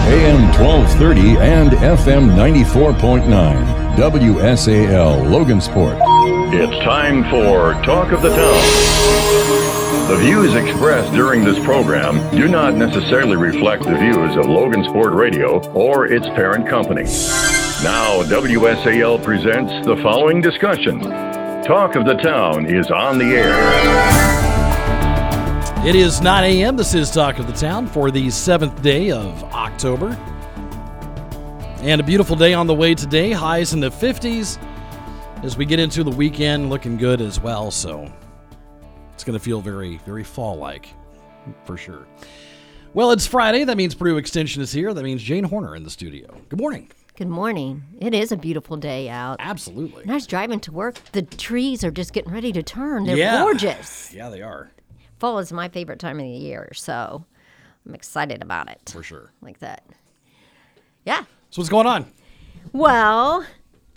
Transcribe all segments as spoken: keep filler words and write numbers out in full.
A M twelve thirty and F M ninety-four point nine. W S A L Logansport. It's time for Talk of the Town. The views expressed during this program do not necessarily reflect the views of Logansport Radio or its parent company. Now, W S A L presents the following discussion. Talk of the Town is on the air. It is nine a.m. This is Talk of the Town for the seventh day of October. And a beautiful day on the way today. Highs in the fifties as we get into the weekend, looking good as well. So it's going to feel very, very fall-like for sure. Well, it's Friday. That means Purdue Extension is here. That means Jane Horner in the studio. Good morning. Good morning. It is a beautiful day out. Absolutely. And I was driving to work. The trees are just getting ready to turn. They're yeah. gorgeous. Yeah, they are. Fall is my favorite time of the year, so I'm excited about it. For sure. Like that. Yeah. So what's going on? Well,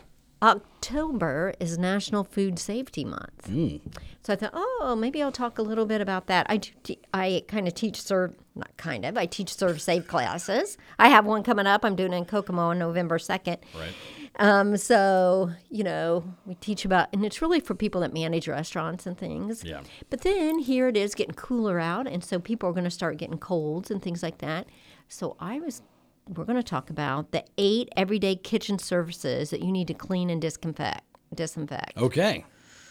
October is National Food Safety Month. Mm. So I thought, oh, maybe I'll talk a little bit about that. I, do, I kind of teach serve, not kind of, I teach serve save classes. I have one coming up. I'm doing it in Kokomo on November second. Right. Um, so, you know, we teach about, and it's really for people that manage restaurants and things. Yeah. But then here it is getting cooler out, and so people are going to start getting colds and things like that. So I was, we're going to talk about the eight everyday kitchen surfaces that you need to clean and disinfect. Disinfect. Okay.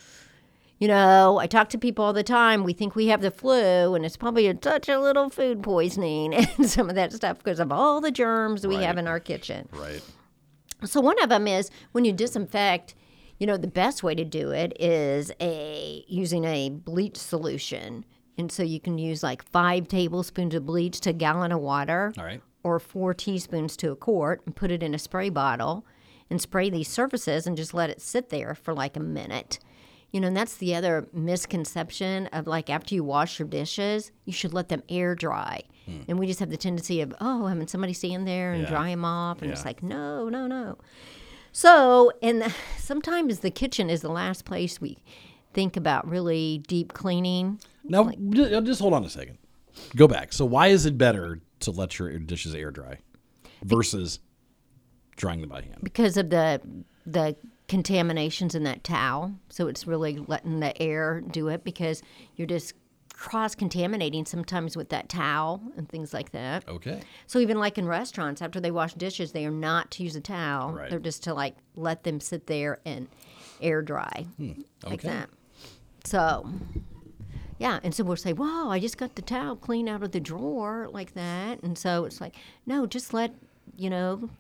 You know, I talk to people all the time. We think we have the flu, and it's probably such a little food poisoning and some of that stuff because of all the germs we right. have in our kitchen. Right. So one of them is when you disinfect, you know, the best way to do it is a using a bleach solution. And so you can use like five tablespoons of bleach to a gallon of water. All right. Or four teaspoons to a quart and put it in a spray bottle and spray these surfaces and just let it sit there for like a minute. You know, and that's the other misconception of like after you wash your dishes, you should let them air dry. Hmm. And we just have the tendency of, oh, having somebody stand there and yeah. dry them off. And yeah. it's like, no, no, no. So, and the, sometimes the kitchen is the last place we think about really deep cleaning. Now, like, just hold on a second. Go back. So why is it better to let your dishes air dry versus drying them by hand? Because of the the contaminations in that towel. So it's really letting the air do it because you're just cross-contaminating sometimes with that towel and things like that. Okay. So even like in restaurants, after they wash dishes, they are not to use a towel. Right. They're just to like let them sit there and air dry Hmm. Okay. like that. So, yeah. And so we'll say, whoa, I just got the towel clean out of the drawer like that. And so it's like, no, just let, you know,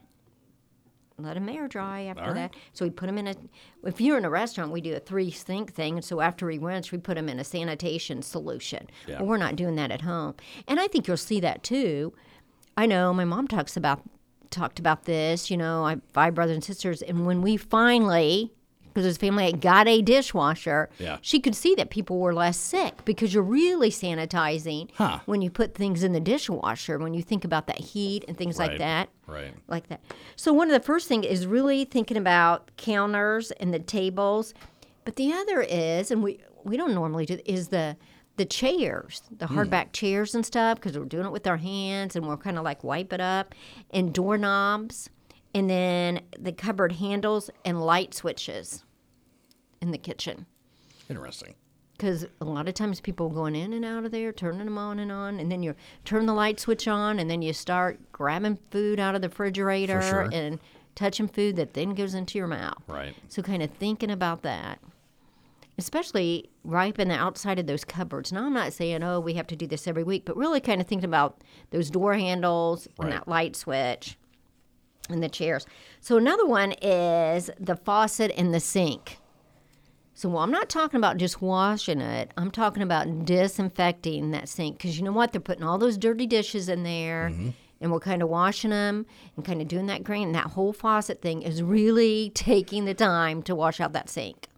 let them air dry after All right. that. So we put them in a, if you're in a restaurant, we do a three sink thing. And so after we rinse, we put them in a sanitation solution. Yeah. Well, we're not doing that at home. And I think you'll see that too. I know my mom talks about, talked about this, you know, I have five brothers and sisters. And when we finally, because as a family got a dishwasher, yeah. she could see that people were less sick because you're really sanitizing huh. when you put things in the dishwasher, when you think about that heat and things right. like that. Right. Like that. So one of the first things is really thinking about counters and the tables. But the other is, and we, we don't normally do, is the the chairs, the hardback mm. chairs and stuff, because we're doing it with our hands and we're kind of like wipe it up, and doorknobs, and then the cupboard handles and light switches in the kitchen. Interesting. Because a lot of times people are going in and out of there, turning them on and on, and then you turn the light switch on, and then you start grabbing food out of the refrigerator sure. and touching food that then goes into your mouth. Right. So kind of thinking about that, especially right in the outside of those cupboards. Now, I'm not saying, oh, we have to do this every week, but really kind of thinking about those door handles right. and that light switch and the chairs. So another one is the faucet and the sink. So well, I'm not talking about just washing it. I'm talking about disinfecting that sink because you know what? They're putting all those dirty dishes in there, mm-hmm. and we're kind of washing them and kind of doing that grain. And that whole faucet thing is really taking the time to wash out that sink.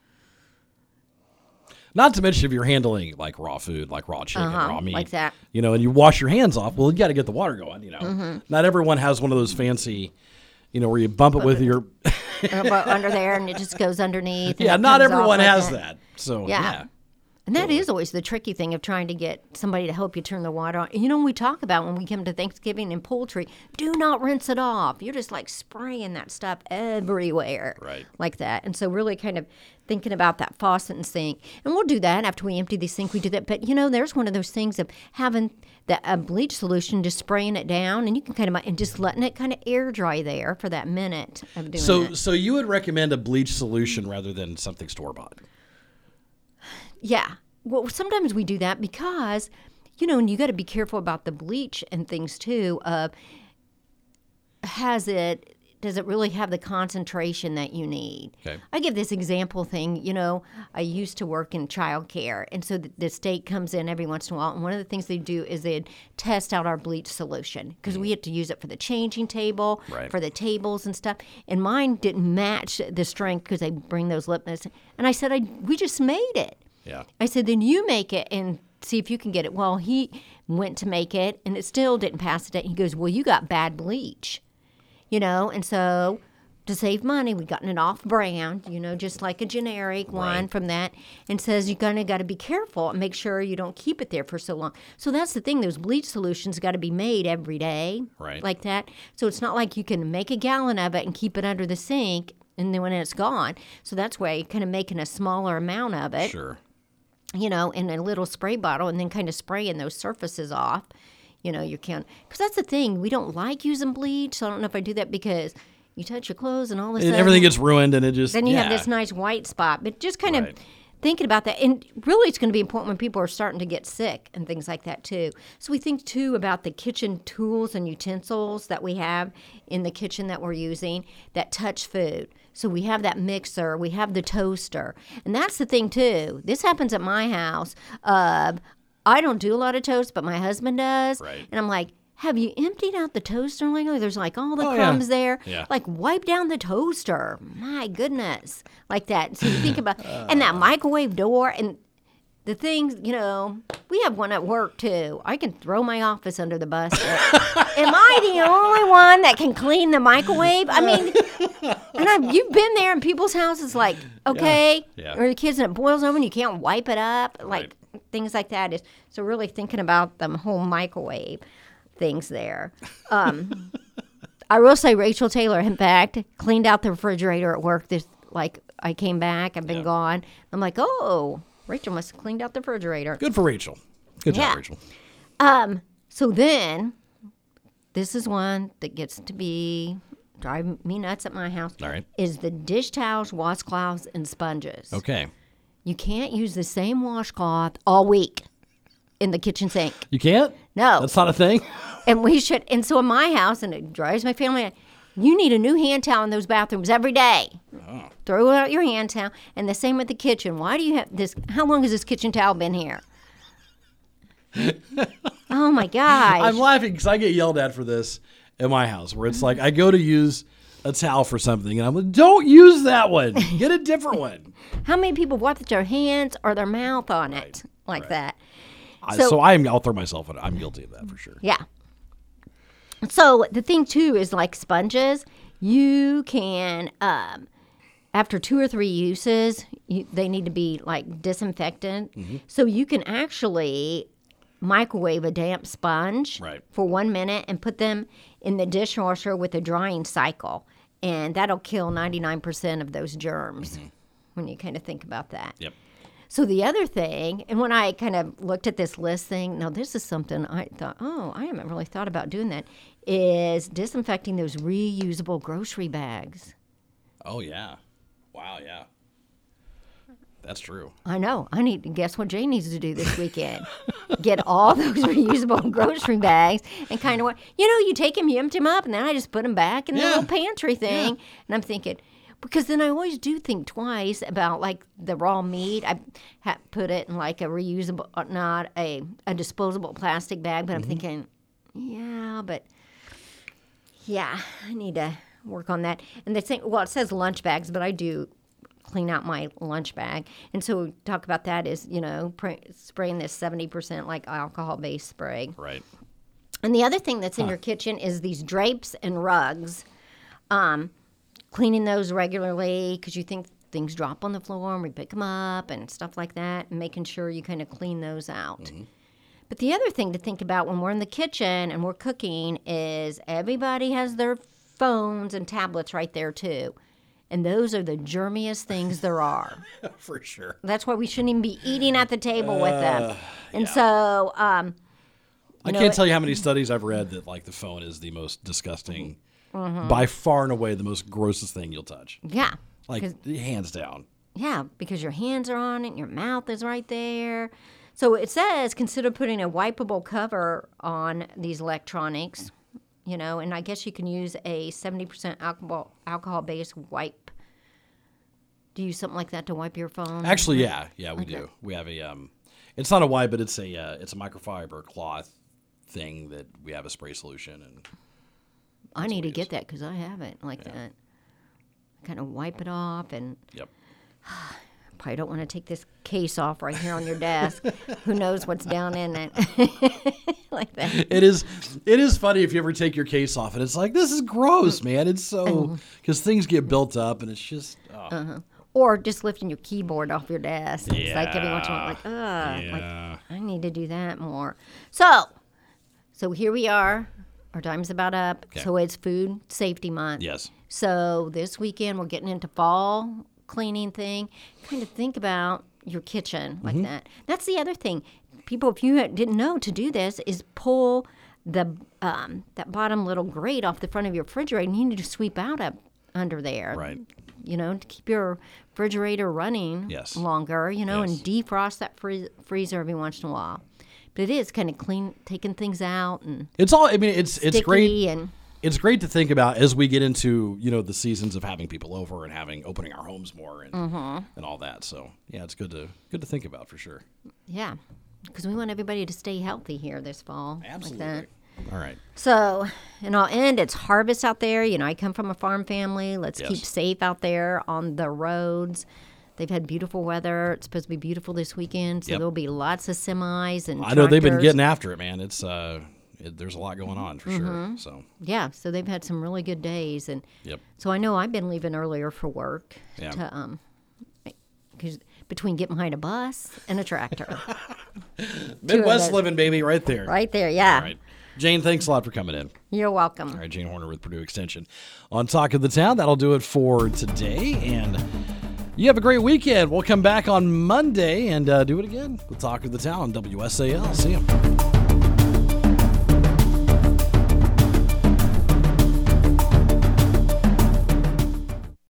Not to mention if you're handling like raw food, like raw chicken, uh-huh, raw meat, like that. You know, and you wash your hands off. Well, you got to get the water going. You know, mm-hmm. not everyone has one of those fancy, you know, where you bump it with your under there and it just goes underneath. Yeah, not everyone has that. So yeah. yeah. And that Totally. is always the tricky thing of trying to get somebody to help you turn the water on. You know, we talk about when we come to Thanksgiving and poultry, do not rinse it off. You're just like spraying that stuff everywhere. Right. Like that. And so really kind of thinking about that faucet and sink. And we'll do that after we empty the sink. We do that. But, you know, there's one of those things of having the a bleach solution, just spraying it down, and you can kind of, and just letting it kind of air dry there for that minute of doing So, it. so you would recommend a bleach solution rather than something store-bought? Yeah. Well, sometimes we do that because, you know, and you got to be careful about the bleach and things too. Of has it, does it really have the concentration that you need? Okay. I give this example thing. You know, I used to work in childcare, and so the, the state comes in every once in a while, and one of the things they do is they'd test out our bleach solution because we had to use it for the changing table, Right. for the tables and stuff. And mine didn't match the strength because they bring those lip nits. And I said, I we just made it. Yeah. I said, then you make it and see if you can get it. Well, he went to make it, and it still didn't pass the test. He goes, well, you got bad bleach, you know? And so to save money, we gotten it off-brand, you know, just like a generic one Right. from that, and says you're going to got to be careful and make sure you don't keep it there for so long. So that's the thing. Those bleach solutions got to be made every day, Right. like that. So it's not like you can make a gallon of it and keep it under the sink, and then when it's gone. So that's why you're kind of making a smaller amount of it. Sure. You know, in a little spray bottle, and then kind of spraying those surfaces off. You know, you can't, because that's the thing. We don't like using bleach, so I don't know if I do that because you touch your clothes and all this. And everything gets ruined, and it just Then you yeah. have this nice white spot. But just kind Right. of thinking about that, and really, it's going to be important when people are starting to get sick and things like that too. So we think too about the kitchen tools and utensils that we have in the kitchen that we're using that touch food. So we have that mixer, we have the toaster, and that's the thing too. This happens at my house. Uh, I don't do a lot of toast, but my husband does, Right. and I'm like, have you emptied out the toaster lately? There's like all the Oh, yeah. crumbs there. Yeah. Like wipe down the toaster. My goodness, like that. So you think about and that microwave door and the things. You know, we have one at work too. I can throw my office under the bus. Am I the only one that can clean the microwave? I mean, and I've, you've been there in people's houses, like okay, Yeah. or the kids and it boils over and you can't wipe it up, like things like that. Is so really thinking about the whole microwave things there. Um, I will say Rachel Taylor, in fact, cleaned out the refrigerator at work. This like I came back, I've been Yeah. gone. I'm like, oh, Rachel must have cleaned out the refrigerator. Good for Rachel. Good Yeah. job, Rachel. Um, so then, this is one that gets to be drive me nuts at my house. All right. Is the dish towels, washcloths, and sponges. Okay. You can't use the same washcloth all week in the kitchen sink. You can't? No. That's not a thing? And we should, and so in my house, and it drives my family, you need a new hand towel in those bathrooms every day. Oh. Throw out your hand towel. And the same with the kitchen. Why do you have this? How long has this kitchen towel been here? Oh my gosh. I'm laughing because I get yelled at for this at my house, where it's like I go to use a towel for something, and I'm like, don't use that one. Get a different one. How many people wipe their hands or their mouth on it Right, like right. that? I- So- So, I'm, I'll throw myself in it. I'm guilty of that for sure. Yeah. So the thing too is like sponges, you can um, after two or three uses, you, they need to be like disinfectant. Mm-hmm. So you can actually microwave a damp sponge Right. for one minute and put them in the dishwasher with a drying cycle, and that'll kill ninety-nine percent of those germs. Mm-hmm. When you kind of think about that. Yep. So the other thing, and when I kind of looked at this list thing, now this is something I thought, oh, I haven't really thought about doing that, is disinfecting those reusable grocery bags. Oh, yeah. Wow, yeah. That's true. I know. I need to guess what Jay needs to do this weekend. Get all those reusable grocery bags and kind of, you know, you take them, you empty them up, and then I just put them back in the Yeah. little pantry thing. And I'm thinking, because then I always do think twice about like the raw meat. I ha- put it in like a reusable, uh, not a, a disposable plastic bag, but I'm thinking, yeah, but yeah, I need to work on that. And the thing, well, it says lunch bags, but I do clean out my lunch bag. And so talk about that is, you know, pr- spraying this seventy percent like alcohol-based spray. Right. And the other thing that's in your kitchen is these drapes and rugs. Um, cleaning those regularly because you think things drop on the floor and we pick them up and stuff like that, and making sure you kind of clean those out. Mm-hmm. But the other thing to think about when we're in the kitchen and we're cooking is everybody has their phones and tablets right there too. And those are the germiest things there are. For sure. That's why we shouldn't even be eating at the table uh, with them. And yeah. so, um, I know, can't tell you how many studies I've read that like the phone is the most disgusting, mm-hmm. by far and away the most grossest thing you'll touch. Yeah. Like hands down. Yeah, because your hands are on it, and your mouth is right there. So it says consider putting a wipeable cover on these electronics. You know, and I guess you can use a seventy percent alcohol alcohol-based wipe. Do you use something like that to wipe your phone? Actually, yeah, yeah, we okay. do. We have a, um, it's not a wipe, but it's a, uh, it's a microfiber cloth thing that we have a spray solution, and I need to get that because I have it like yeah. that. Kind of wipe it off, and yep. Probably don't want to take this case off right here on your desk. Who knows what's down in it? Like that. It is. It is funny if you ever take your case off and it's like, this is gross, man. It's so because things get built up and it's just. Oh. Uh-huh. Or just lifting your keyboard off your desk. Yeah. It's like every once in a while, like, ugh, yeah. like I need to do that more. So, so here we are. Our time's about up. Okay. So it's Food Safety Month. Yes. So this weekend we're getting into fall cleaning thing. Kind of think about your kitchen like mm-hmm. that. That's the other thing. People, if you didn't know to do this, is pull the um, that bottom little grate off the front of your refrigerator, and you need to sweep out up under there. Right. You know, to keep your refrigerator running yes. longer, you know, yes. and defrost that free- freezer every once in a while. But it is kind of clean, taking things out, and it's all. I mean, it's it's great. And it's great to think about as we get into, you know, the seasons of having people over and having opening our homes more and mm-hmm. and all that. So yeah, it's good to good to think about for sure. Yeah, because we want everybody to stay healthy here this fall. Absolutely. Like that. All right. So, and I'll end. It's harvest out there. You know, I come from a farm family. Let's yes. keep safe out there on the roads. They've had beautiful weather. It's supposed to be beautiful this weekend, so yep. there'll be lots of semis and. I know they've been getting after it, man. It's uh, it, there's a lot going on for mm-hmm. sure. So. Yeah, so they've had some really good days, and. Yep. So I know I've been leaving earlier for work. Yeah. To um, because between getting behind a bus and a tractor. Midwest living, baby, right there. Right there, yeah. All right. Jane, thanks a lot for coming in. You're welcome. All right, Jane Horner with Purdue Extension. On Talk of the Town, that'll do it for today. And you have a great weekend. We'll come back on Monday and uh, do it again with Talk of the Town on W S A L. See you.